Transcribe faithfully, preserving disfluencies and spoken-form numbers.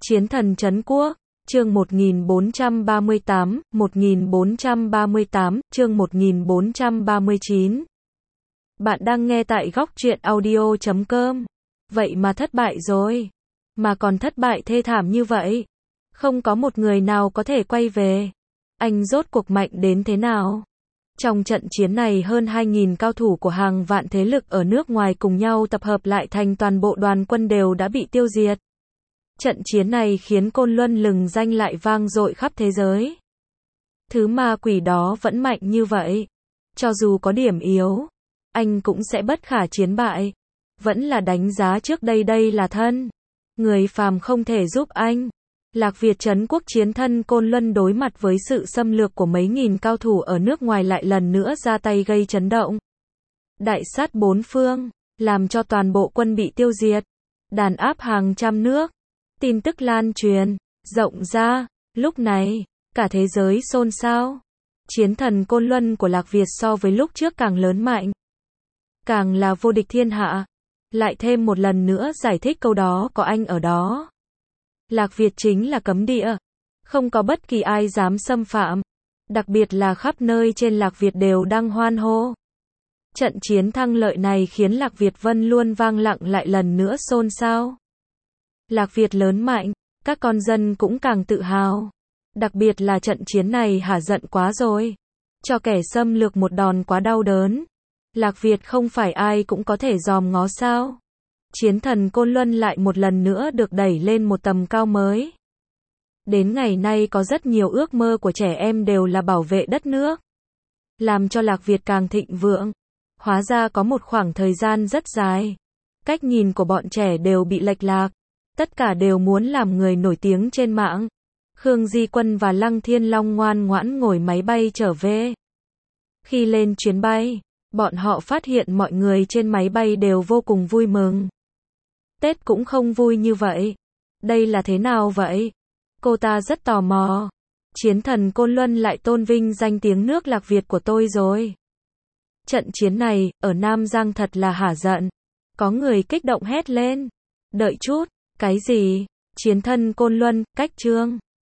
Chiến thần trấn quốc, chương một nghìn bốn trăm ba mươi tám, một nghìn bốn trăm ba mươi tám, chương một nghìn bốn trăm ba mươi chín. Bạn đang nghe tại góc truyện audio chấm com. Vậy mà thất bại rồi. Mà còn thất bại thê thảm như vậy. Không có một người nào có thể quay về. Anh rốt cuộc mạnh đến thế nào? Trong trận chiến này hơn hai nghìn cao thủ của hàng vạn thế lực ở nước ngoài cùng nhau tập hợp lại thành toàn bộ đoàn quân đều đã bị tiêu diệt. Trận chiến này khiến Côn Luân lừng danh lại vang dội khắp thế giới. Thứ ma quỷ đó vẫn mạnh như vậy. Cho dù có điểm yếu, anh cũng sẽ bất khả chiến bại. Vẫn là đánh giá trước đây đây là thân. Người phàm không thể giúp anh. Lạc Việt trấn quốc chiến thân Côn Luân đối mặt với sự xâm lược của mấy nghìn cao thủ ở nước ngoài lại lần nữa ra tay gây chấn động. Đại sát bốn phương, làm cho toàn bộ quân bị tiêu diệt. Đàn áp hàng trăm nước. Tin tức lan truyền, rộng ra. Lúc này, cả thế giới xôn xao. Chiến thần Côn Luân của Lạc Việt so với lúc trước càng lớn mạnh. Càng là vô địch thiên hạ. Lại thêm một lần nữa giải thích câu đó có anh ở đó. Lạc Việt chính là cấm địa. Không có bất kỳ ai dám xâm phạm. Đặc biệt là khắp nơi trên Lạc Việt đều đang hoan hô. Trận chiến thắng lợi này khiến Lạc Việt Vân luôn vang lặng lại lần nữa xôn xao. Lạc Việt lớn mạnh, các con dân cũng càng tự hào. Đặc biệt là trận chiến này hả giận quá rồi. Cho kẻ xâm lược một đòn quá đau đớn. Lạc Việt không phải ai cũng có thể dòm ngó sao. Chiến thần Côn Luân lại một lần nữa được đẩy lên một tầm cao mới. Đến ngày nay có rất nhiều ước mơ của trẻ em đều là bảo vệ đất nước. Làm cho Lạc Việt càng thịnh vượng. Hóa ra có một khoảng thời gian rất dài. Cách nhìn của bọn trẻ đều bị lệch lạc. Tất cả đều muốn làm người nổi tiếng trên mạng. Khương Di Quân và Lăng Thiên Long ngoan ngoãn ngồi máy bay trở về. Khi lên chuyến bay, bọn họ phát hiện mọi người trên máy bay đều vô cùng vui mừng. Tết cũng không vui như vậy. Đây là thế nào vậy? Cô ta rất tò mò. Chiến thần Côn Luân lại tôn vinh danh tiếng nước Lạc Việt của tôi rồi. Trận chiến này, ở Nam Giang thật là hả giận. Có người kích động hét lên. Đợi chút, cái gì? Chiến thần Côn Luân, cách chương.